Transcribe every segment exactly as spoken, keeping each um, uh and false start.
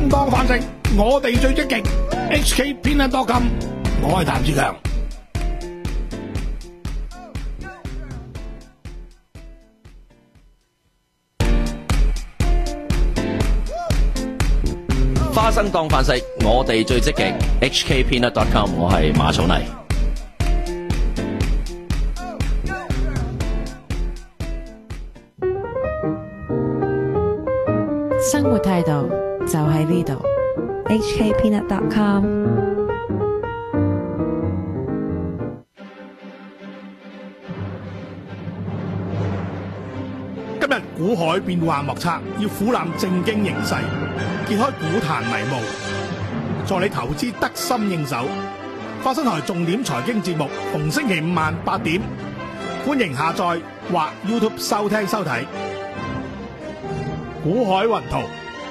生當飯食，我哋最積極。H K Peanut dot com， 我係譚志強。 花生當飯食，我哋最積極。H K Peanut dot com， 我係馬草泥。 生活態度就喺呢度。H K Peanut dot com。 今日股海變幻莫測，要俯瞰正經形勢，揭開股壇迷霧，助你投資得心應手。花生台重點財經節目，逢星期五晚八點，歡迎下載或 YouTube 收聽收睇。股海雲圖，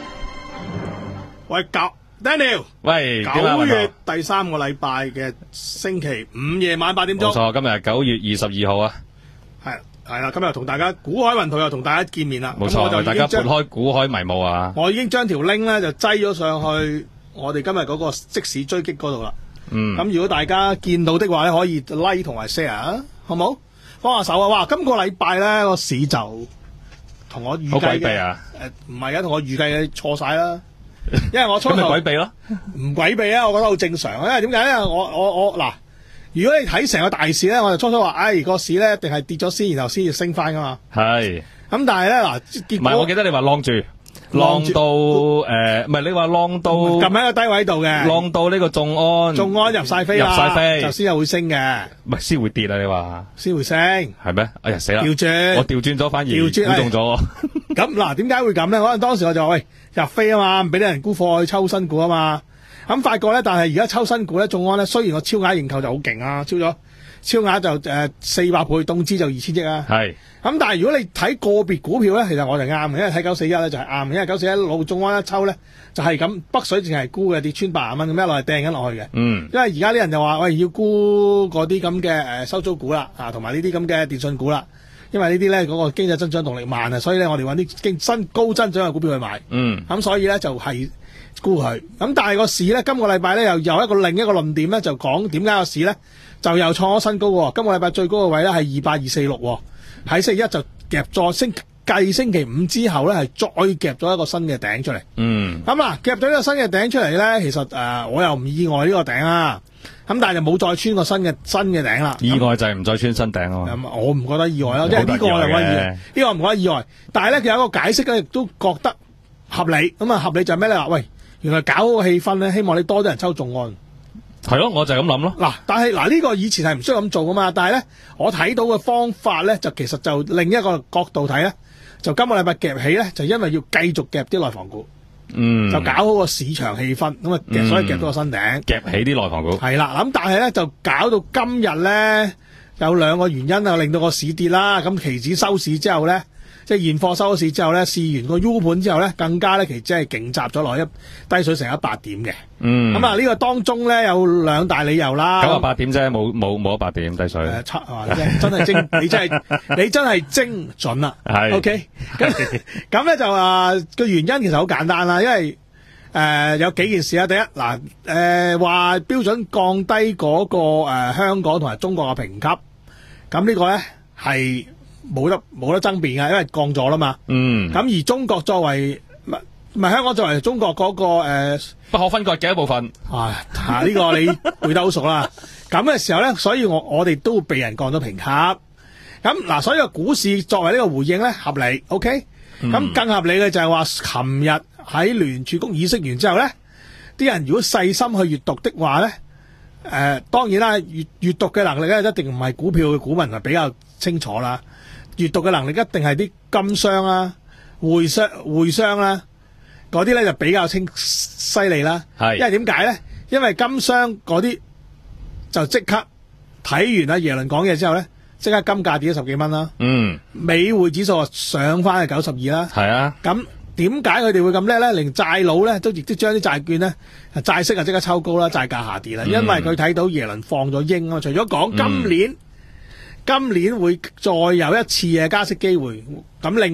喂，九 Daniel， 喂， 九月第三個禮拜嘅星期五夜晚八點鐘， 冇錯，今日係九月二十二號啊， 係係啦，今日同大家股海雲圖又同大家見面啦， 冇錯，為大家撥開股海迷霧啊， 我已經將條 link 咧就擠咗上去我哋今日嗰個即時追擊嗰度啦，嗯，咁如果大家見到的話咧，可以 like 同埋 share 啊，好冇？幫下手啊！哇，今個禮拜咧個市就同我預計嘅，誒唔係啊，同我預計嘅錯晒啦。因為我初頭咁咪詭秘咯， 唔詭秘啊！我覺得好正常。因為點解咧？我我我嗱，如果你睇成個大市咧，我就初初話，唉，個市咧一定係跌咗先，然後先至升翻噶嘛。係。咁但係咧嗱，結果唔係，我記得你話晾住。浪到誒，唔係你話浪到撳喺個低位度嘅， 浪到呢個眾安， 眾安入晒飛啦， 入晒飛就先係會升嘅， 唔係先會跌啊！你話先會升係咩？哎呀死啦！ 調轉， 我調轉咗，反而估中咗。 咁嗱，點解會咁咧？可能當時我就話喂入飛啊嘛，唔俾啲人沽貨去抽新股啊嘛。咁發覺咧，但係而家抽新股咧，眾安咧雖然個超額認購就好勁啊，超咗超額就誒四百倍，凍資就二千億啊。係。咁但係如果你睇個別股票咧，其實我就啱嘅，因為睇九四一咧就係啱嘅，因為九四一老眾安一抽咧就係咁北水淨係沽嘅，跌穿八十蚊咁一路係掟緊落去嘅。嗯。因為而家啲人就話喂要沽嗰啲咁嘅誒收租股啦，啊同埋呢啲咁嘅電信股啦，因為呢啲咧嗰個經濟增長動力慢啊，所以咧我哋揾啲經新高增長嘅股票去買。嗯。咁所以咧就係沽佢。咁但係個市咧今個禮拜咧又有一個另一個論點咧就講點解個市咧就又創咗新高喎。今個禮拜最高嘅位咧係二八二四六喎。喺星期一就夾咗星繼星期五之後咧，係再夾咗一個新嘅頂出嚟。嗯，咁啊夾咗呢個新嘅頂出嚟咧，其實誒、呃、我又唔意外呢個頂啊。咁但係就冇再穿個新嘅新嘅頂啦。意外就係唔再穿新頂咯。咁我唔覺得意外咯，即係呢個我又覺得意外，呢、呢個唔覺得意外。但係咧，佢有一個解釋咧，亦都覺得合理。咁啊，合理就係咩咧？話喂，原來搞好個氣氛咧，希望你多啲人抽眾安。係咯，我就係咁諗咯。嗱，但係嗱呢個以前係唔需要咁做噶嘛，但係咧我睇到嘅方法咧，就其實就另一個角度睇咧，就今個禮拜夾起咧，就因為要繼續夾啲內房股，嗯，就搞好個市場氣氛，咁啊夾，所以夾到個新頂，夾起啲內房股。係啦，咁但係咧就搞到今日咧有兩個原因啊，令到個市跌啦。咁期指收市之後咧。即係現貨收市之後咧，試完個 U 盤之後咧，更加咧其實真係勁砸咗落一低水成一百點嘅。嗯，咁啊呢個當中咧有兩大理由啦。九啊八點啫，冇冇冇一百點低水。誒、呃，七啊，真係精，你真係你真係精準啦。係。O K， 咁咁咧就啊個原因其實好簡單啦，因為誒、呃、有幾件事啊。第一嗱誒話標準降低嗰、那個誒、呃、香港同埋中國嘅評級，咁呢個咧係。冇得冇得爭辯㗎，因為降咗啦嘛。嗯。咁而中國作為唔係唔係香港作為中國嗰、那個誒、呃、不可分割嘅一部分。啊，呢、這個你背得好熟啦。咁嘅時候咧，所以我我哋都被人降咗評級。咁嗱，所以個股市作為呢個回應咧，合理。O K。咁更合理嘅就係話，琴日喺聯儲局議息完之後咧，啲人如果細心去閱讀的話咧，誒、呃、當然啦，閱閱讀嘅能力咧一定唔係股票嘅股民係比較清楚啦。閱讀嘅能力一定係啲金商啦、匯商、匯商啦，嗰啲咧就比較清犀利啦。係，因為點解咧？因為金商嗰啲就即刻睇完阿耶倫講嘢之後咧，即刻金價跌咗十幾蚊啦。嗯，美匯指數上翻去九十二啦。係啊。咁點解佢哋會咁叻咧？連債佬咧都亦都將啲債券咧債息啊即刻抽高啦，債價下跌啦。嗯、因為佢睇到耶倫放咗鷹啊嘛。除咗講今年。嗯今年會再有一次嘅加息機會，咁令到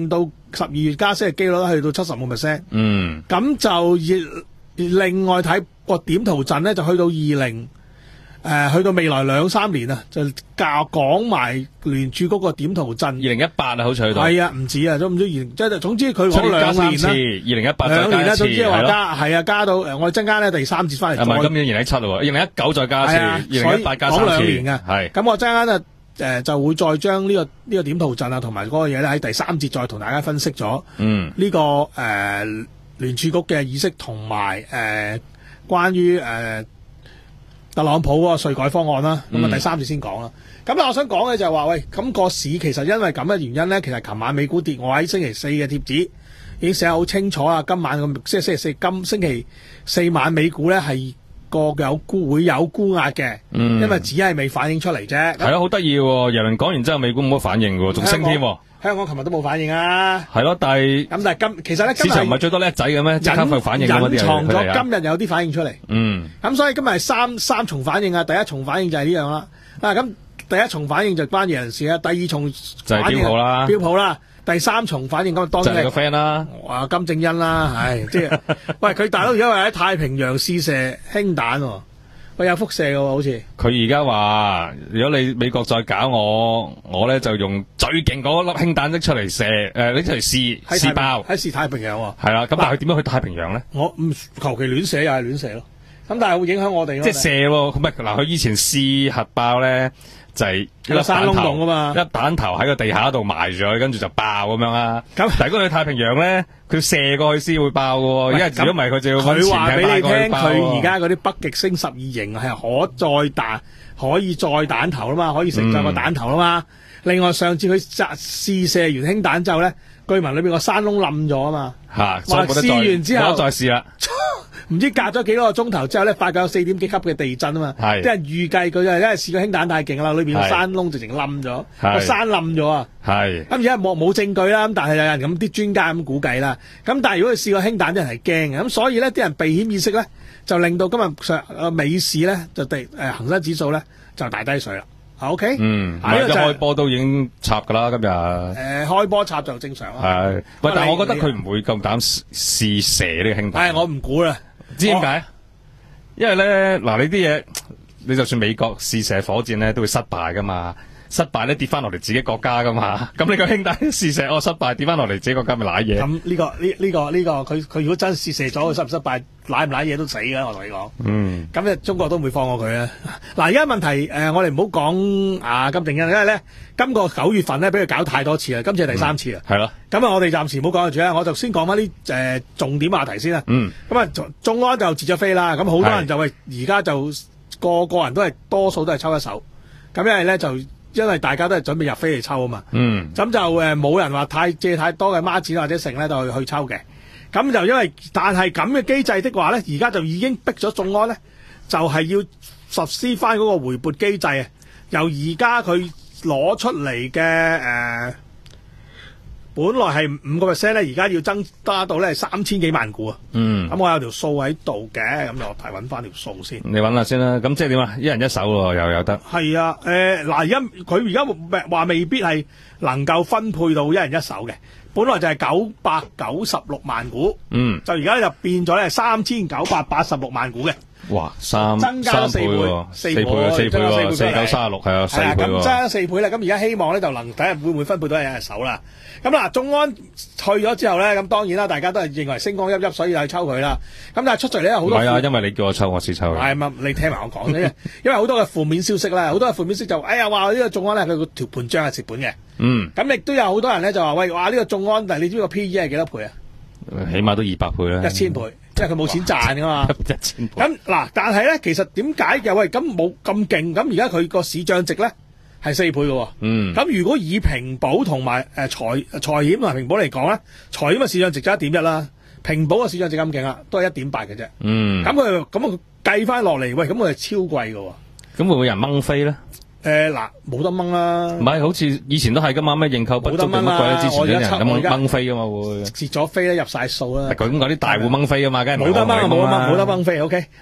十二月加息嘅機率都去到七十五 percent。 嗯， 咁就另外睇個點圖陣咧，就去到二零。誒、呃，去到未來兩三年啊，就教講埋聯儲局個點圖陣。二零一八啊，好似去到。 係啊，唔止啊，都唔知二，即係總之佢講兩年啦。 二零一八兩年啦，總之係話係加，係啊，加到誒，我哋增加咧第三節翻嚟。 係咪今年二零一七喎？二零一九再加一次，二零一八加三次。 講兩年嘅， 係。 咁我陣間就誒就會再將呢個呢個點圖陣啊，同埋嗰個嘢咧喺第三節再同大家分析咗。 嗯。 呢個誒聯儲局嘅議息同埋誒關於誒。特朗普嗰個稅改方案啦，咁啊第三節先講啦。咁、嗯、我想講嘅就係話，喂，咁、個市其實因為咁嘅原因咧，其實琴晚美股跌，我喺星期四嘅貼紙已經寫得好清楚啦。今晚咁即係星期四，今星期四晚美股咧係個有沽會有沽壓嘅，嗯、因為只係未反映出嚟啫。 係咯，好得意喎！耶倫講完之後，美股冇乜反應喎，仲升添。 香港琴日都冇反應啊。係咯，但係咁但係今其實咧， 市場唔係最多叻仔嘅咩？即刻佢反應嗰啲隱藏咗今日有啲反應出嚟。 嗯。咁所以今日係三三重反應啊！第一重反應就係呢樣啦。啊，咁第一重反應就關耶倫事啦。第二重就係標普啦。 標普啦。第三重反應咁當然係就係個 friend 啦。 哇，金正恩啦，唉，即係喂佢大佬而家話喺太平洋試射氫彈喎。佢有輻射嘅喎，好似佢而家話，如果你美國再搞我，我咧就用最勁嗰粒氫彈拎出嚟射，誒拎出嚟試試爆喺試太平洋喎。 係啦，咁但係佢點樣去太平洋咧？ 我唔求其亂射又係亂射咯。咁但係會影響我哋。 即係射喎，唔係嗱，佢以前試核爆咧就係、是、一粒山窿洞啊嘛， 一彈頭喺個地下度埋住佢，跟住就爆咁樣啦。咁但係如果去太平洋咧，佢射過去先會爆嘅喎，因為如果唔係佢就要揾潛艇佢話俾你聽，佢而家嗰啲北極星十二型係可載彈，可以載彈頭啦嘛，可以承載個彈頭啦嘛。嗯、另外上次佢試射完氫彈之後咧，據聞裏邊個山窿冧咗啊嘛。 嚇！ 話試完之後冇得再試啦。 唔知隔咗幾多個鐘頭之後咧，發覺有四點幾級嘅地震啊嘛，啲人預計佢就係因為試過氫彈太勁啦，裏邊個山窿直情冧咗，個山冧咗啊。係咁而家冇冇證據啦，咁但係有人咁啲專家咁估計啦。咁但係如果佢試過氫彈，啲人係驚嘅，咁所以咧啲人避險意識咧就令到今日上誒美市咧就地誒恆生指數咧就大低水啦。OK， 嗯，唔係一開波都已經插㗎啦，今日。 誒開波插就正常啦。 係，喂，但係我覺得佢唔會咁膽試射呢個氫彈。 係，我唔估啦。 知點解？因為咧，嗱，你啲嘢，你就算美國試射火箭咧，都會失敗噶嘛。失敗咧跌翻落嚟自己國家噶嘛。咁你個兄弟試射，我失敗跌翻落嚟自己國家咪瀨嘢。 咁呢、這個呢呢、這個呢、這個佢佢如果真試射咗，佢失唔失敗，瀨唔瀨嘢都死噶。我同你講。嗯。咁咧，中國都唔會放過佢啊。嗱，而家問題誒、呃，我哋唔好講啊金正恩，因為咧今個九月份咧俾佢搞太多次啦，今次係第三次啦。係咯、嗯。咁啊，我哋暫時唔好講住啦，我就先講翻啲誒重點話題先啦。嗯。咁啊，眾安就截咗飛啦，咁好多人就喂，而家就個個人都係多數都係抽一手，咁因為咧就。因為大家都係準備入飛嚟抽啊嘛，嗯，咁就誒冇人話太借太多嘅孖展或者成咧就去去抽嘅，咁就因為但係咁嘅機制的話咧，而家就已經逼咗眾安咧，就係、是、要實施翻嗰個回撥機制啊，由而家佢攞出嚟嘅誒。呃本來係五個 percent 咧，而家要增加到咧三千幾萬股啊！嗯，咁我有條數喺度嘅，咁就睇揾翻條數先。 你揾下先啦，咁即係點啊？一人一手喎，又有得。係啊，誒嗱，而家佢而家話未必係能夠分配到一人一手嘅，本來就係九百九十六萬股，嗯，就而家就變咗咧三千九百八十六萬股嘅。 哇，三增加咗四倍， 四倍，四倍，四倍，四九三十六係啊，四倍喎。 咁增加四倍啦，咁而家希望咧就能睇下會唔會分配到一人一手啦。咁嗱，眾安去咗之後咧，咁當然啦，大家都係認為星光熠熠，所以就去抽佢啦。咁但係出咗嚟咧，好多唔係啊，因為你叫我抽，我先抽。 係嘛，你聽埋我講啫，因為好多嘅負面消息啦，好多嘅負面消息就，哎呀話呢個眾安咧，佢個條盤賬係蝕本嘅。嗯。咁亦都有好多人咧就話，喂，哇呢個眾安，但係你知唔知個 P E 係幾多倍啊？ 起碼都二百倍啦。 一千倍。即係佢冇錢賺噶嘛， 一千倍。 咁嗱，但係咧，其實點解嘅？喂，咁冇咁勁，咁而家佢個市賬值咧係四倍嘅。嗯。咁如果以平保同埋誒財財險同埋平保嚟講咧，財險嘅市賬值就一點一啦，平保嘅市賬值咁勁啦，都係一點八嘅啫。嗯。咁佢咁佢計翻落嚟，喂，咁佢係超貴嘅。咁會唔會有人掹飛咧？誒嗱，冇得掹啦。唔係，好似以前都係噶嘛，咩認購不足定乜鬼咧？之前啲人咁掹飛噶嘛會。蝕咗飛咧入晒數啦。咁嗰啲大戶掹飛啊嘛，梗係冇得掹，冇得掹，冇得掹飛。OK。好。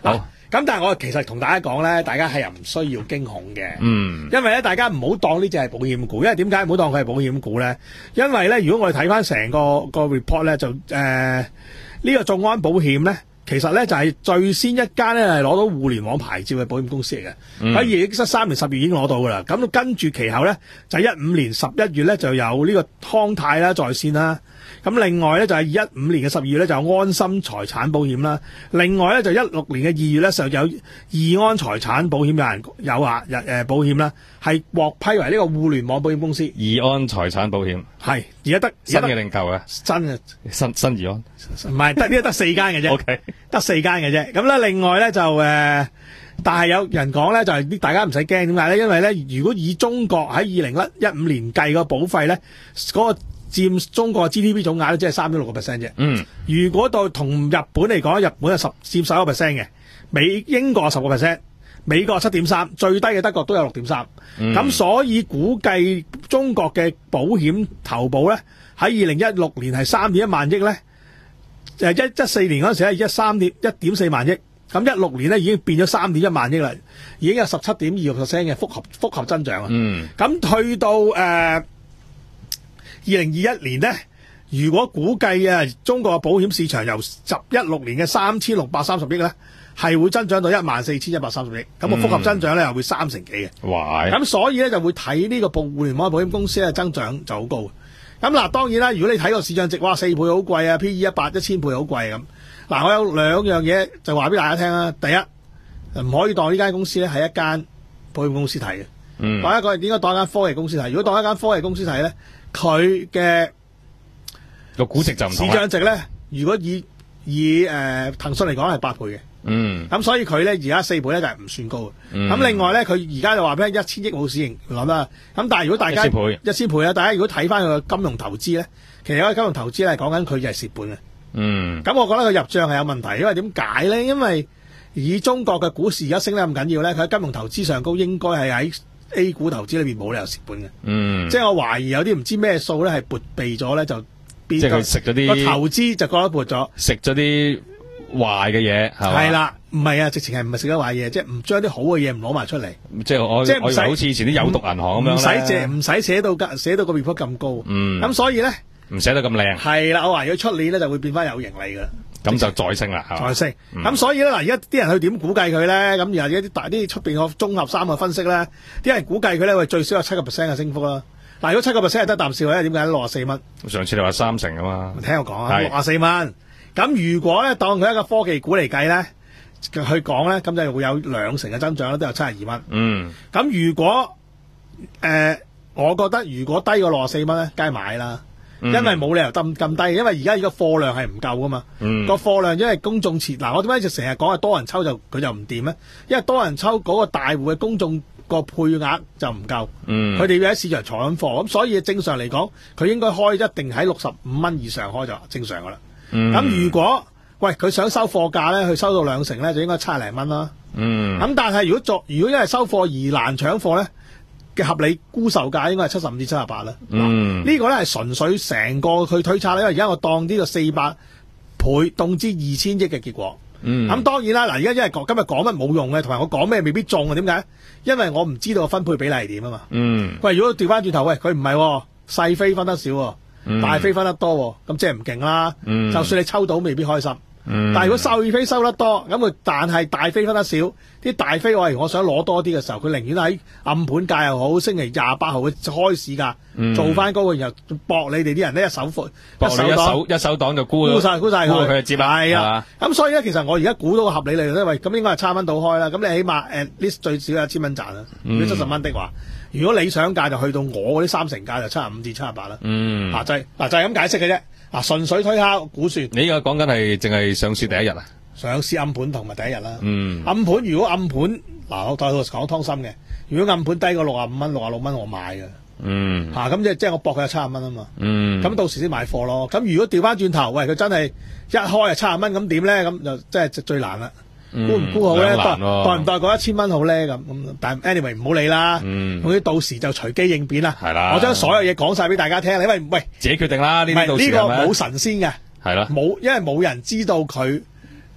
咁但係我其實同大家講咧，大家係又唔需要驚恐嘅。 嗯， 因為咧，大家唔好當呢只係保險股，因為點解唔好當佢係保險股咧？因為咧，如果我哋睇翻成個個 report 咧，就誒呢、呃這個眾安保險咧，其實咧就係、是、最先一間咧係攞到互聯網牌照嘅保險公司嚟嘅，喺二零一三年十月已經攞到噶啦。咁跟住其後咧，就一五年十一月咧就有呢個康泰啦在線啦。咁另外咧就係一五年嘅十二月咧就有安心財產保險啦，另外咧就一六年嘅二月咧就有易安財產保險有人有啊日誒保險啦，係獲批為呢個互聯網保險公司。 易安財產保險係而家得新嘅定舊嘅？ 新嘅新新易安唔係得呢個得四間嘅啫 ，OK 得四間嘅啫。咁咧另外咧就誒、呃，但係有人講咧就係、是、啲大家唔使驚，點解咧？因為咧如果以中國喺二零一五年計個保費咧嗰、那個。佔中國 G D P 總額咧，即係三點六個 percent 啫。嗯，如果到同日本嚟講，日本係十佔十一個 percent 嘅，美英國十個 percent，美國七點三，最低嘅德國都有六點三。咁所以估計中國嘅保險投保咧，喺二零一六年係三點一萬億咧，誒一一四年嗰陣時係一三點一點四萬億，咁一六年咧已經變咗三點一萬億啦，已經有十七點二個 percent 嘅複合複合增長啊。嗯，咁去到誒。呃二零二一年呢，如果估計啊，中國嘅保險市場由十一六年嘅三千六百三十億咧，係會增長到一萬四千一百三十億，咁個複合增長咧又會三成幾嘅。哇！咁所以咧就會睇呢個互聯網保險公司嘅增長就好高。咁嗱，當然啦，如果你睇個市場值，哇，四倍好貴啊 ，P E 一百一千倍好貴咁。嗱，我有兩樣嘢就話俾大家聽啦。第一，唔可以當呢間公司咧係一間保險公司睇嘅。嗯。當一個應該當一間科技公司睇。如果當一間科技公司睇咧，佢嘅個估值就唔同市漲值咧，如果以以誒騰訊嚟講係八倍嘅，嗯，咁所以佢咧而家四倍咧就係唔算高嘅。咁、嗯、另外咧，佢而家就話俾一千億冇市盈率啦。咁但係如果大家一千倍，一千倍啦，大家如果睇翻佢嘅金融投資咧，其實嗰個金融投資咧係講緊佢就係蝕本嘅。嗯，咁我覺得佢入帳係有問題，因為點解咧？因為以中國嘅股市而家升得咁緊要咧，佢喺金融投資上高應該係喺A 股投資裏邊冇理由蝕本嘅，嗯，即係我懷疑有啲唔知咩數咧係撥備咗咧，就變即係佢食咗啲個投資就覺得撥咗， 食咗啲壞嘅嘢係嘛？ 係啦，唔係啊，直情係唔係食咗壞嘢，即係唔將啲好嘅嘢唔攞埋出嚟， 即係我即係唔使好似以前啲有毒銀行咁樣， 唔使借，唔使寫到寫到個 report 咁高，嗯，咁所以咧唔寫得咁靚，係啦，我懷疑佢出年咧就會變翻有盈利噶啦。 咁就再升啦， 再升。咁、嗯、所以咧，嗱，而家啲人去點估計佢咧？咁而家啲大啲出邊個綜合三個分析咧，啲人估計佢咧會最少有七個 percent 嘅升幅啦。嗱，如果七個 percent 係得啖笑咧，點解六十四蚊？ 上次你話三成啊嘛， 聽我講啊，六十四蚊。咁如果咧當佢一個科技股嚟計咧，去講咧，咁就會有兩成嘅增長啦，都有七十二蚊。嗯。咁如果誒、呃，我覺得如果低過六十四蚊咧，梗係買啦。因為冇理由咁咁低，因為而家呢個貨量係唔夠噶嘛。嗯、個貨量因為公眾設嗱，我點解就成日講係多人抽就佢就唔掂咧？因為多人抽嗰個大戶嘅公眾個配額就唔夠，佢哋、嗯、要喺市場坐緊貨，咁所以正常嚟講，佢應該開一定喺六十五蚊以上開就正常噶啦。咁、嗯、如果喂佢想收貨價咧，佢收到兩成咧，就應該七十零蚊啦。咁、嗯、但係如果作如果因為收貨而難搶貨咧？嘅合理估售價應該係七十五至七十八啦。嗯，呢個咧係純粹成個佢推測咧，因為而家我當呢個四百倍凍資二千億嘅結果。嗯，咁當然啦，嗱，而家因為今日講乜冇用嘅，同埋我講咩未必中啊？點解？因為我唔知道個分配比例係點啊嘛。嗯，喂，如果調翻轉頭，喂，佢唔係細飛分得少，嗯、大飛分得多，咁即係唔勁啦。嗯，就算你抽到，未必開心。嗯、但係如果細飛收得多，咁佢但係大飛分得少，啲大飛我我想攞多啲嘅時候，佢寧願喺暗盤價又好，星期廿八號嘅開市價、嗯、做翻高，然後搏你哋啲人呢一手貨， 一手檔一手檔就沽沽晒沽晒佢， 佢就接啦。係啊， 咁所以咧，其實我而家估到個合理利潤咧，喂，咁應該係差蚊到開啦。咁你起碼 at least 最少有一千蚊賺啦。如果七十蚊的話，如果理想價就去到我嗰啲三成價就七十五至七十八啦。嗯，嗱就係嗱就係咁解釋嘅啫。嗱，純粹推敲估算。 你而家講緊係淨係上市第一日啊？ 上市暗盤同埋第一日啦。嗯。暗盤如果暗盤嗱，我再講湯心嘅，如果暗盤低過六十五蚊、六十六蚊，我買嘅。嗯。嚇、啊，咁即係即係我搏佢有七十蚊啊嘛。嗯。咁到時先買貨咯。咁如果調翻轉頭，喂，佢真係一開係七十蚊，咁點咧？咁就即係最難啦。估唔估好咧？代代唔代過一千蚊好咧？咁咁，但 anyway 唔好理啦。嗯，總之到時就隨機應變啦。係啦，我將所有嘢講晒俾大家聽。因為喂， 自己決定啦。呢啲到時呢個冇神仙嘅。 係啦。 冇，因為冇人知道佢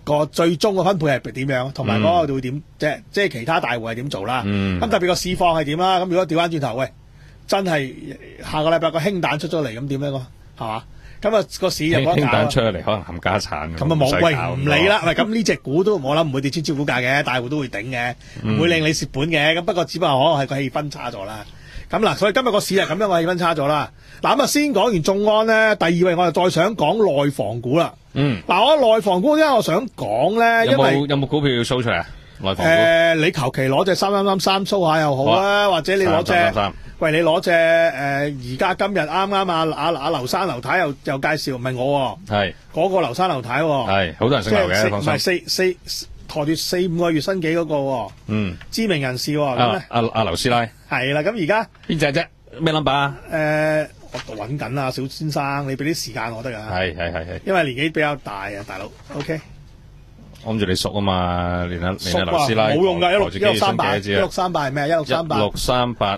個最終嘅分配係點樣，同埋嗰個會點，即係即係其他大戶係點做啦。咁、 嗯、 特別個市況係點啦？咁如果調翻轉頭，喂，真係下個禮拜個氫彈出咗嚟，咁點咧？個係嘛？咁啊個市又冇得輕搞啊彈出嚟可能冚家產。 咁啊冇喂唔理啦，喂咁呢隻股都我諗唔會跌穿招股價嘅，大戶都會頂嘅，唔會令你蝕本嘅。咁不過只不過可能係個氣氛差咗啦。咁嗱，所以今日個市係咁樣個氣氛差咗啦。嗱咁啊，先講完眾安咧，第二位我就再想講內房股啦。 嗯， 嗱我內房股點解我想講咧？ 有因為冇有冇股票要 show 出嚟啊？內房股誒，你求其攞隻三三三三 show 下又好啊，或者你攞隻三三三喂，你攞隻誒而家今日啱啱啊啊啊劉生劉太又又介紹，唔係我喎， 係嗰個劉生劉太喎， 係好多人姓劉嘅， 即係唔係放心。 四四抬住四五個月薪幾嗰個喎， 嗯， 知名人士喎，咁咧阿阿阿劉師奶係啦，咁而家邊隻啫？咩 number 啊？ 誒我揾緊啊，小先生，你俾啲時間我得㗎， 係係係係， 因為年紀比較大啊，大佬，OK， 我諗住你熟啊嘛，連阿連熟啊， 阿劉師奶冇用㗎，一六一抬住六三八，一幾知啊六三八係咩？一六三八， 一六三八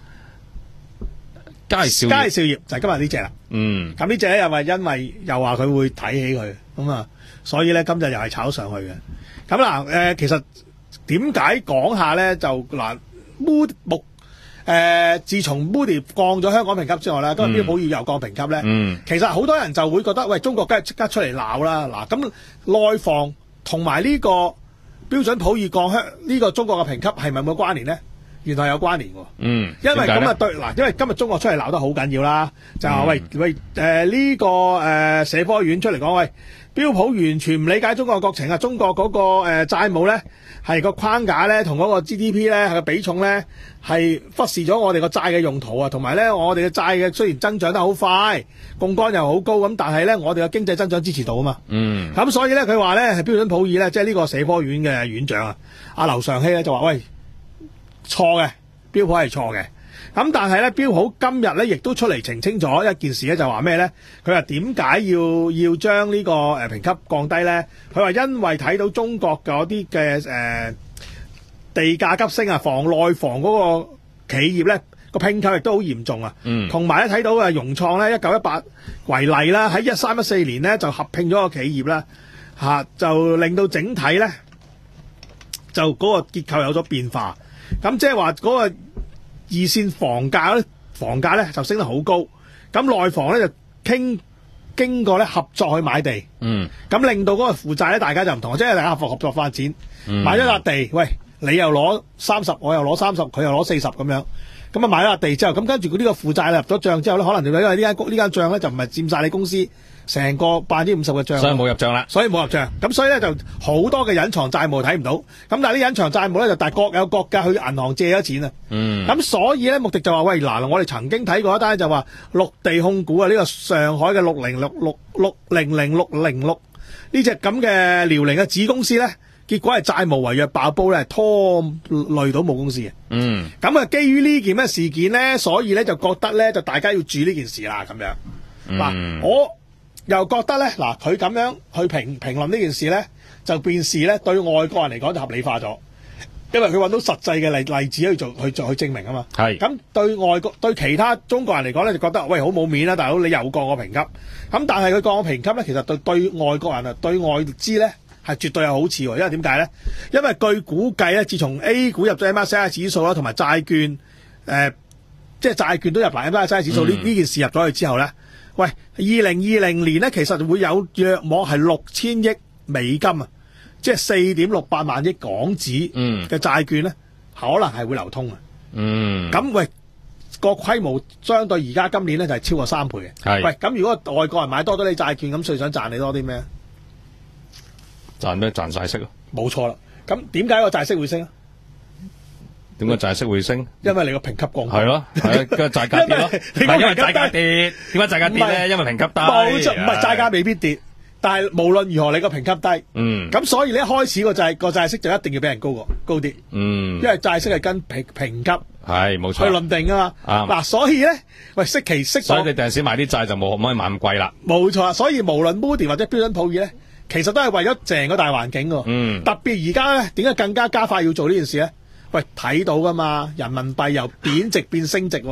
佳兆業， 佳兆業就係今日呢只啦。 嗯咁呢只咧又話因為又話佢會睇起佢，咁啊，所以咧今日又係炒上去嘅。咁嗱，誒其實點解講下咧？就嗱，Mood 木誒，自從 Moody 降咗香港評級之外咧，今日標普要又降評級咧， 嗯其實好多人就會覺得，喂，中國梗係即刻出嚟鬧啦。嗱，咁內房同埋呢個標準普爾降香呢個中國嘅評級係咪冇關聯咧？原來有關聯喎。 嗯， 因為點解呢咁啊對嗱，因為今日中國出嚟鬧得好緊要啦，就話喂喂誒呢個誒社科院出嚟講，喂標普完全唔理解中國國情啊，中國嗰個誒債務咧係個框架咧同嗰個 G D P 咧係個比重咧係忽視咗我哋個債嘅用途啊，同埋咧我哋嘅債嘅雖然增長得好快，槓桿又好高咁，但係咧我哋嘅經濟增長支持到啊嘛。 嗯， 咁所以咧佢話咧係標準普爾咧，即係呢個社科院嘅院長啊，阿劉尚希咧就話喂。錯嘅，標普係錯嘅。咁但係咧，標普今日咧亦都出嚟澄清咗一件事咧，就話咩咧？佢話點解要要將呢個誒評級降低咧？佢話因為睇到中國嗰啲嘅誒地價急升啊，房內房嗰個企業咧個併購亦都好嚴重啊。 嗯， 同埋咧睇到啊，融創咧一九一八為例啦，喺一三一四年咧就合併咗個企業啦，嚇就令到整體咧就嗰個結構有咗變化。咁即係話嗰個二線房價咧，房價咧就升得好高。咁內房咧就傾經過咧合作去買地， 嗯， 咁令到嗰個負債咧大家就唔同，即係大家合作合作發展， 嗯買咗笪地，喂，你又攞三十，我又攞三十，佢又攞四十咁樣。咁啊買咗笪地之後，咁跟住佢呢個負債入咗帳之後咧，可能就因為呢間呢間帳咧就唔係佔晒你公司成個百分之五十嘅帳， 所以冇入帳啦。 所以冇入帳，咁所以咧就好多嘅隱藏債務睇唔到，咁但係啲隱藏債務咧就大各有各嘅去銀行借咗錢啊， 嗯， 咁所以咧穆迪就話喂嗱，我哋曾經睇過一單就話綠地控股啊，呢個上海嘅六零六六六零零六零六呢隻咁嘅遼寧嘅子公司咧，結果係債務違約爆煲咧，拖累到母公司嘅。 嗯， 咁啊，基於呢件咩事件咧，所以咧就覺得咧就大家要注意呢件事啦，咁樣嗱、 嗯我。又覺得咧，嗱佢咁樣去評評論呢件事咧，就變是咧對外國人嚟講就合理化咗，因為佢揾到實際嘅例例子去做去做去證明啊嘛。 係咁對外國對其他中國人嚟講咧，就覺得喂好冇面啦，大佬你又降我評級。咁但係佢降我評級咧，其實對對外國人啊，對外資咧係絕對有好處喎。因為點解咧？因為據估計咧，自從 A 股入咗 M S C I 指數啦，同埋債券誒、呃，即係債券都入埋 M S C I 指數呢呢、 嗯、 件事入咗去之後咧。喂，二零二零年咧，其實會有約莫係六千億美金啊，即係四點六八萬億港紙嘅債券咧，可能係會流通啊。 嗯， 咁喂個規模相對而家今年咧就係超過三倍嘅。 係喂，咁如果外國人買多咗你債券，咁最想賺你多啲咩？ 賺咩？賺債息咯。 冇錯啦。咁點解個債息會升啊？ 點解債息會升？ 因為你個評級降低。 係咯，係個債價跌咯。 因為唔係因為債價跌，點解債價跌咧？因為評級低。 冇錯，唔係債價未必跌，但係無論如何你個評級低。 嗯。 咁所以你一開始個債個債息就一定要俾人高過高啲。 嗯。 因為債息係跟評評級係冇錯。 去論定啊嘛。 啱。 嗱，所以咧，喂，息期息所以你第陣時買啲債就冇可以買咁貴啦。 冇錯，所以無論 Moody 或者標準普爾咧，其實都係為咗成個大環境㗎。 嗯。 特別而家咧，點解更加加快要做呢件事咧？喂，睇到噶嘛，人民幣由貶值變升值喎。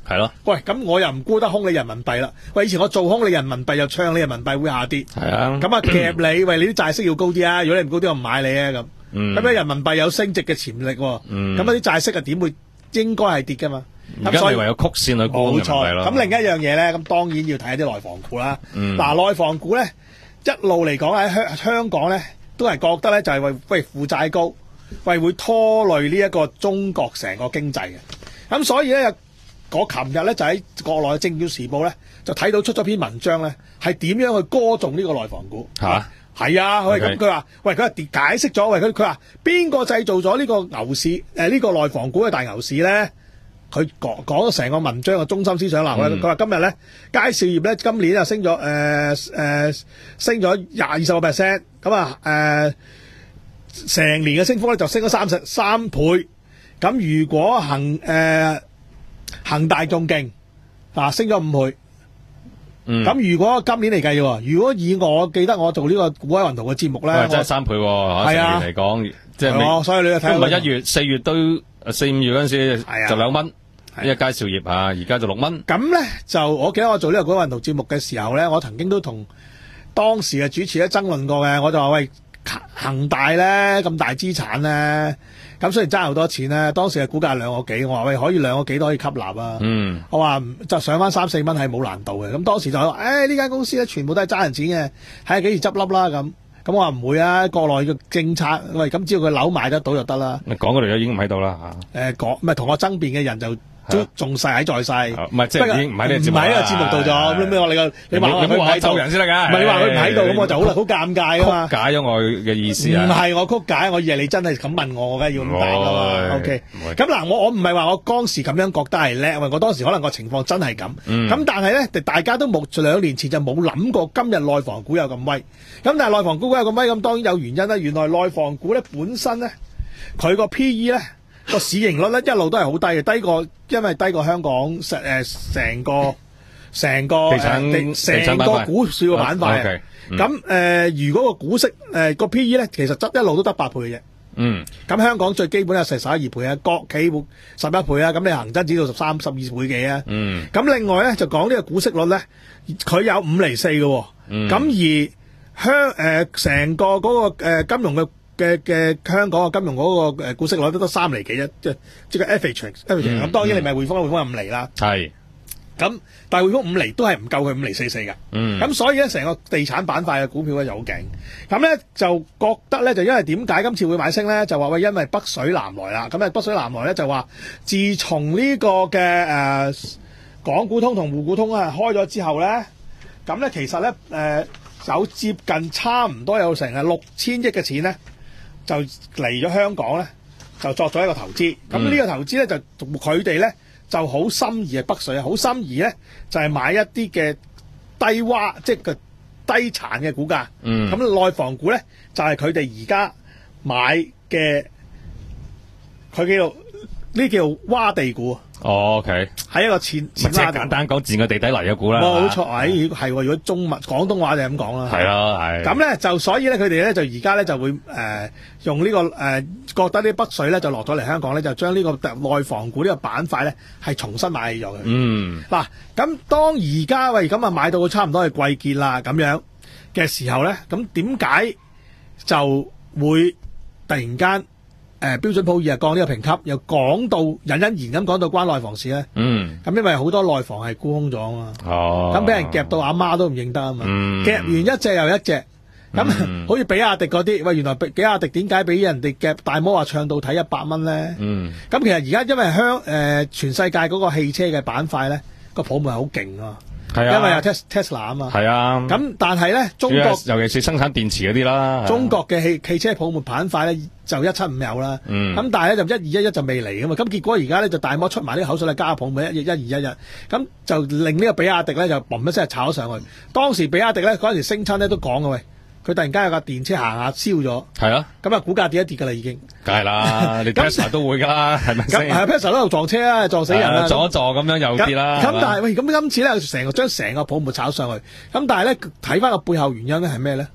係咯， 喂，咁我又唔沽得空你人民幣啦。喂，以前我做空你人民幣又唱你人民幣會下跌， 係啊， 咁啊夾你，喂，你啲債息要高啲啊！如果你唔高啲，我唔買你啊咁。 嗯咁咧人民幣有升值嘅潛力喎， 嗯咁啊啲債息啊點會應該係跌噶嘛？咁所以而家你唯有曲線去沽人民冇錯。 幣咯。 咁另一樣嘢咧，咁當然要睇啲內房股啦。 嗯嗱，內房股咧一路嚟講喺香香港咧，都係覺得咧就係為喂負債高，為會拖累呢一個中國成個經濟嘅。咁所以咧，我琴日咧就喺國內嘅《證券時報》咧就睇到出咗篇文章咧，係點樣去歌頌呢個內房股嚇係啊，喂， Okay 咁佢話，喂，佢係解釋咗，喂，佢佢話邊個製造咗呢個牛市？誒、呃，呢、這個內房股嘅大牛市咧？佢講講咗成個文章嘅中心思想啦。佢話、嗯、今日咧，佳兆業咧今年啊升咗誒誒升咗廿二十個 percent，咁啊誒成年嘅升幅咧就升咗三十三倍。咁如果恒誒、呃、恒大仲勁啊，升咗五倍。咁、嗯、如果今年嚟計喎，如果以我記得我做呢個股海雲圖嘅節目咧， 真係三倍喎。係啊，嚟講即係未，所以你睇下， 唔係一月、四月都四五月嗰陣時就兩蚊，一佳兆業啊，而家就六蚊。 咁咧就我記得我做呢個股海雲圖節目嘅時候咧，我曾經都同當時嘅主持咧爭論過嘅，我就話喂，恒大咧咁大資產咧。咁雖然爭好多錢咧，當時嘅股價兩個幾，我話喂可以兩個幾都可以吸納啊。嗯，我話就上翻三四蚊係冇難度嘅。咁當時就話，誒呢間公司咧全部都係爭人錢嘅，睇下幾時執笠啦咁。咁我話唔會啊，國內嘅政策，喂咁只要佢樓賣得到就得啦。 你講嗰條友已經唔喺度啦嚇。誒講唔係同我爭辯嘅人就。都仲細喺在世， 唔係即係已經唔喺呢個節目， 唔喺呢個節目度咗。咁咩話你個你話佢唔喺度人先得㗎？唔係你話佢唔喺度，咁我就好好尷尬啊嘛。 曲解咗我嘅意思啊！ 唔係我曲解，我以為你真係咁問我，我梗係要咁答㗎嘛。OK，咁嗱，我我唔係話我當時咁樣覺得係叻，因為我當時可能個情況真係咁。咁但係咧，大家都冇兩年前就冇諗過今日內房股有咁威。咁但係內房股有咁威，咁當然有原因啦。原來內房股咧本身咧，佢個 P E 咧。個市盈率咧一路都係好低嘅，低過因為低過香港成誒成個成個地產成個股市嘅板塊。咁、 嗯、 誒、呃，如果個股息誒個 P E 咧，其實執一路都得八倍嘅啫。嗯。咁香港最基本係成十一二倍啊，國企會十一倍啊，咁你恒生指數十三十二倍幾啊。嗯。咁另外咧就講呢個股息率咧，佢有五厘四嘅喎。嗯。咁而香誒成個嗰、那個、呃、金融嘅。嘅嘅香港嘅金融嗰個誒股息率都得三厘幾啫，即係即係 average average 咁。當然你咪匯豐，匯豐係五厘啦。係。咁但係匯豐五厘都係唔夠佢五厘四四㗎。嗯。咁所以咧，成個地產板塊嘅股票咧就好勁。咁咧就覺得咧，就因為點解今次會買升咧？就話喂，因為北水南來啦。咁啊，北水南來咧就話，自從呢個嘅誒、呃、港股通同滬股通啊開咗之後咧，咁咧其實咧誒、呃、有接近差唔多有成係六千億嘅錢咧。就嚟咗香港咧，就作咗一個投資。咁呢個投資咧，就佢哋咧就好心儀嘅北水啊，好心儀咧就係、是、買一啲嘅低洼，即係個低殘嘅股價。嗯。咁內房股咧就係佢哋而家買嘅，佢叫做呢叫洼地股。 哦 ，OK， 係一個淺淺即係簡單講，佔個地底嚟嘅股啦。 冇錯，係係喎。如果中文廣東話就係咁講啦。係咯，係。咁咧就所以咧，佢哋咧就而家咧就會誒、呃、用呢、這個誒、呃、覺得啲北水咧就落咗嚟香港咧，就將呢個內房股呢個板塊咧係重新買起咗嘅。嗯。嗱，咁當而家喂咁啊買到差唔多係季結啦咁樣嘅時候咧，咁點解就會突然間？誒、呃、標準普爾啊降呢個評級，又講到隱隱然咁講到關內房事咧。嗯。咁因為好多內房係沽空咗啊嘛。哦。咁俾人夾到阿媽都唔認得啊嘛。嗯。夾完一隻又一隻。咁、嗯、好似比亞迪嗰啲，喂原來比比亞迪點解俾人哋夾大摩話唱到睇一百蚊咧？嗯。咁其實而家因為香誒、呃、全世界嗰個汽車嘅板塊咧，個泡沫係好勁啊。係啊，因為有 Tesla 啊嘛。係啊。咁但係咧，中國尤其是生產電池嗰啲啦。 中國嘅汽汽車泡沫板塊咧就一七五有啦。嗯。咁但係咧就一二一一就未嚟噶嘛。咁結果而家咧就大摩出埋啲口水嚟加泡沫一一二一一。咁就令呢個比亞迪咧就嘣一聲炒咗上去。當時比亞迪咧嗰陣時升親咧都講嘅喂。佢突然間有架電車行下燒咗，係啊，咁啊股價跌一跌㗎啦已經。梗係啦，你 Tesla 都會㗎啦，係咪先？咁係 Tesla 都有撞車啦，撞死人啦， 撞一撞咁樣又跌啦。 咁但係喂，咁今次咧成個將成個泡沫炒上去，咁但係咧睇翻個背後原因咧係咩咧？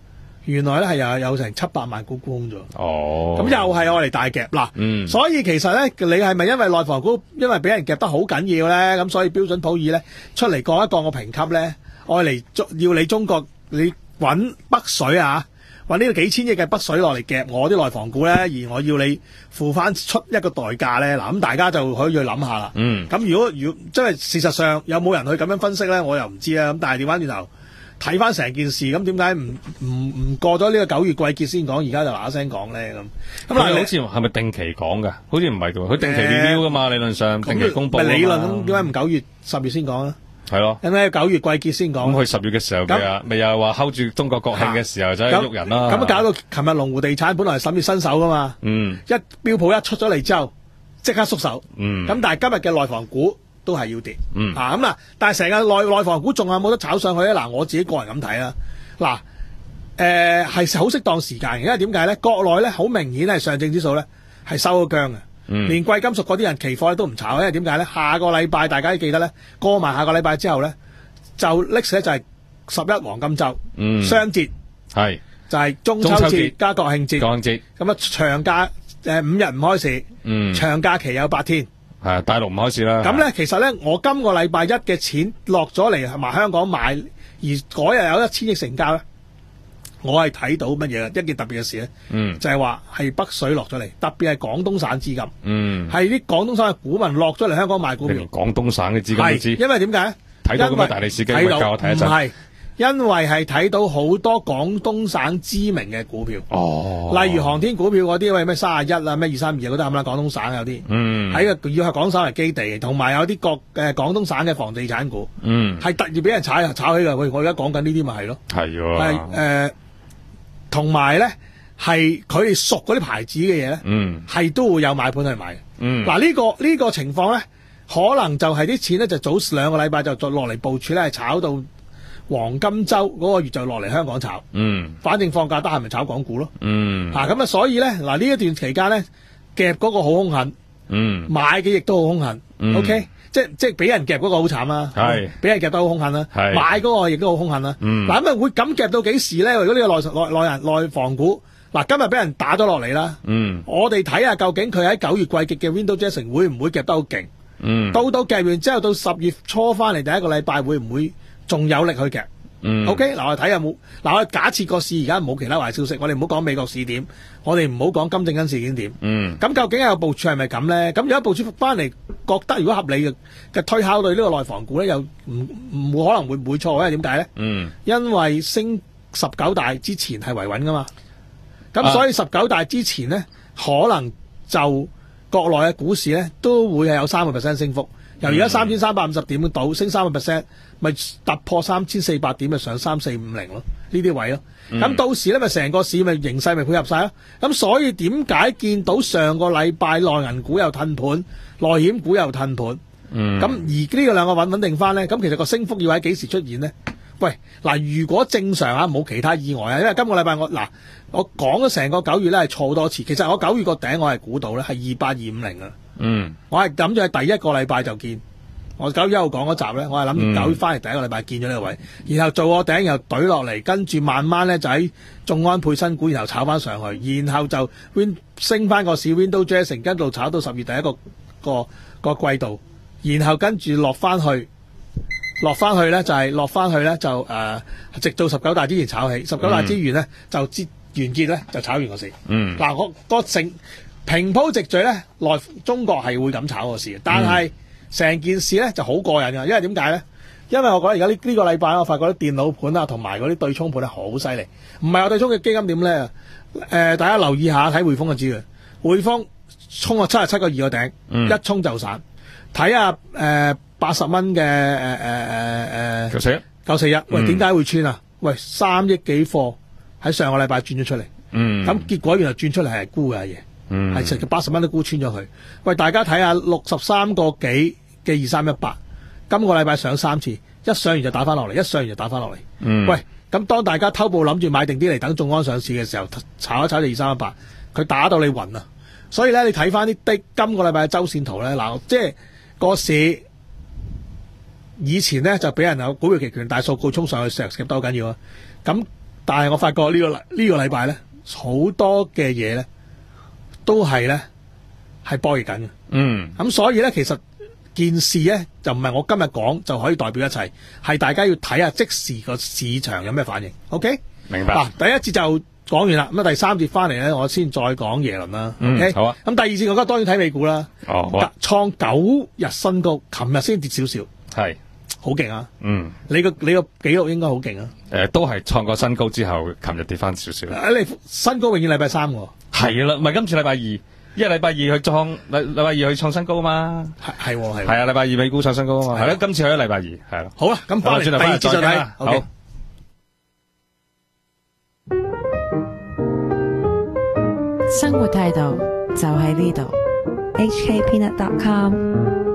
原來咧係有有成七百萬股沽空咗。 哦， 咁又係我哋大夾嗱， 嗯所以其實咧，你係咪因為內房股因為俾人夾得好緊要咧，咁所以標準普爾咧出嚟降一降個評級咧，愛嚟要你中國你揾北水啊，揾呢個幾千億嘅北水落嚟夾我啲內房股咧，而我要你付翻出一個代價咧，嗱咁大家就可以去諗下啦。 嗯， 咁如果如果即係事實上有冇人去咁樣分析咧，我又唔知啊。咁但係調翻轉頭睇翻成件事，咁點解唔唔唔過咗呢個九月季結先講，而家就嗱嗱聲講咧咁？咁佢好似係咪定期講㗎？好似唔係㗎喎，佢定期 review 㗎嘛，理論上定期公佈㗎嘛。 咪理論咁點解唔九月十月先講啊？ 係咯， 點解九月季結先講？ 咁佢十月嘅時候咪啊，咪又係話 hold 住中國國慶嘅時候就喺度喐人啦。 咁咁搞到琴日龍湖地產本來係審月新手噶嘛， 嗯， 一標普一出咗嚟之後，即刻縮手。 嗯， 咁但係今日嘅內房股都係要跌。 嗯， 啊咁嗱，但係成個內內房股仲有冇得炒上去咧？嗱，我自己個人咁睇啦。嗱，誒係好適當時間嘅，因為點解咧？國內咧好明顯係上證指數咧係收咗姜嘅。 嗯， 連貴金屬嗰啲人期貨都唔炒，因為點解咧？下個禮拜大家都記得咧，過埋下個禮拜之後咧，就歷史咧就係十一黃金週， 嗯， 雙節係就係中秋中秋節節加國慶節， 國慶節咁啊長假誒五日唔開市， 嗯， 長假期有八天， 係啊大陸唔開始啦。 咁咧其實咧我今個禮拜一嘅錢落咗嚟埋香港買，而嗰日有一千億成交咧。我係睇到乜嘢一件特別嘅事咧， 嗯， 就係話係北水落咗嚟，特別係廣東省資金， 嗯， 係啲廣東省嘅股民落咗嚟香港買股票， 連廣東省嘅資金都知， 因為點解咧？ 睇到咁嘅大利是機會，教我睇一陣。 唔係，因為係睇到好多廣東省知名嘅股票， 哦， 例如航天股票嗰啲，喂咩三十一啊，咩二三二嗰啲咁啦，廣東省有啲， 嗯， 喺個要係廣省為基地，同埋有啲國誒廣東省嘅房地產股， 嗯， 係突然俾人炒炒起㗎。喂，我而家講緊呢啲咪係咯， 係喎， 係誒。同埋咧，係佢哋熟嗰啲牌子嘅嘢咧， 嗯， 係都會有買盤去買嘅。 嗯， 嗱、呢個、呢個呢個情況咧，可能就係啲錢咧就早兩個禮拜就再落嚟部署咧，係炒到黃金週嗰個月就落嚟香港炒。 嗯， 反正放假得閒咪炒港股咯。 嗯， 啊咁啊，所以咧嗱呢一段期間咧，夾嗰個好兇狠， 嗯， 買嘅亦都好兇狠。 嗯 OK，即即係俾人夾嗰個好慘啦， 係俾人夾得好兇狠啦， 係買嗰個亦都好兇狠啦。 嗯嗱咁啊會咁夾到幾時咧？如果呢個內內內人內房股嗱今日俾人打咗落嚟啦， 嗯， 我哋睇下究竟佢喺九月季結嘅 Window Jackson 會唔會夾得好勁？ 嗯， 到到夾完之後，到十月初翻嚟第一個禮拜會唔會仲有力去夾？ 嗯 OK，嗱我哋睇下冇，嗱我哋假設個市而家冇其他壞消息，我哋唔好講美國市點，我哋唔好講金正恩事件點。 嗯， 咁究竟有部署係咪咁咧？咁如果部署翻嚟覺得如果合理嘅嘅推敲對呢個內房股咧，又唔唔會可能會唔會錯？因為點解咧？ 嗯， 因為升十九大之前係維穩噶嘛，咁所以十九大之前咧，可能就國內嘅股市咧都會係有三個 percent 升幅。由而家三千三百五十點到升三個 percent，咪突破三千四百點，咪上三四五零咯，呢啲位咯。咁、嗯、到時咧，咪成個市咪形勢咪配合晒咯。咁所以點解見到上個禮拜內銀股又褪盤，內險股又褪盤？ 嗯， 咁而呢個兩個穩穩定翻咧，咁其實個升幅要喺幾時出現咧？喂，嗱，如果正常啊，冇其他意外啊，因為今個禮拜我嗱我講咗成個九月咧係錯多次，其實我九月個頂我係估到咧係二八二五零啊。 嗯， 我係諗住喺第一個禮拜就見，我九月一號講嗰集咧，我係諗住九月翻嚟第一個禮拜見咗呢個位，嗯、然後做個頂，然後懟落嚟，跟住慢慢咧就喺眾安配新股，然後炒翻上去，然後就 win 升翻個市 Window Jackson，跟住炒到十月第一個個個季度，然後跟住落翻去，落翻去咧就係落翻去咧就誒、呃，直到十九大之前炒起，十九大之前咧、嗯、就之完結咧就炒完個市。嗯，嗱我個成。平鋪直敍咧，內中國係會咁炒個市，但係成件事咧就好過癮㗎，因為點解咧？因為我覺得而家呢呢個禮拜我發覺啲電腦盤啊，同埋嗰啲對沖盤係好犀利。唔係我對沖嘅基金點咧？誒、呃，大家留意下睇匯豐就知嘅，匯豐衝咗七十七個二個頂，嗯、一衝就散。睇下誒八十蚊嘅誒誒誒誒九四一九四一，喂點解會穿啊？喂三億幾貨喺上個禮拜轉咗出嚟，咁、嗯、結果原來轉出嚟係沽嘅嘢。嗯，係成八十蚊都沽穿咗佢。喂，大家睇下六十三個幾嘅二三一八，今個禮拜上三次，一上完就打翻落嚟，一上完就打翻落嚟。嗯，喂，咁當大家偷步諗住買定啲嚟等眾安上市嘅時候，炒一炒就二三一八，佢打到你暈啊！所以咧，你睇翻啲的今個禮拜嘅周線圖咧，嗱，即係個市以前咧就俾人有股票期權大數據衝上去，石夾得好緊要啊！咁但係我發覺呢、個禮呢、個禮拜咧，好多嘅嘢咧都係咧係波熱緊嘅。 嗯， 咁所以咧，其實件事咧就唔係我今日講就可以代表一切，係大家要睇下即時個市場有咩反應。OK， 明白。 嗱，第一節就講完啦，咁啊第三節翻嚟咧，我先再講耶倫啦。 嗯 OK， 好啊。 咁第二節我覺得當然睇美股啦。 哦，好啊， 創九日新高，琴日先跌少少， 係， 好勁啊！ 嗯， 你個你個紀錄應該好勁啊！ 誒，都係創過新高之後，琴日跌翻少少。 啊你新高永遠禮拜三喎， 係啦，唔係今次禮拜二，因為禮拜二去創禮禮拜二去創新高啊嘛。 係係喎係喎。 係啊，禮拜二美股創新高啊嘛。 係啊係啦，今次去咗禮拜二，係啦。 好啦，咁翻嚟好啦轉頭第二節就睇翻嚟再傾啦。 OK 好。 生活態度就喺呢度。H K Peanut dot com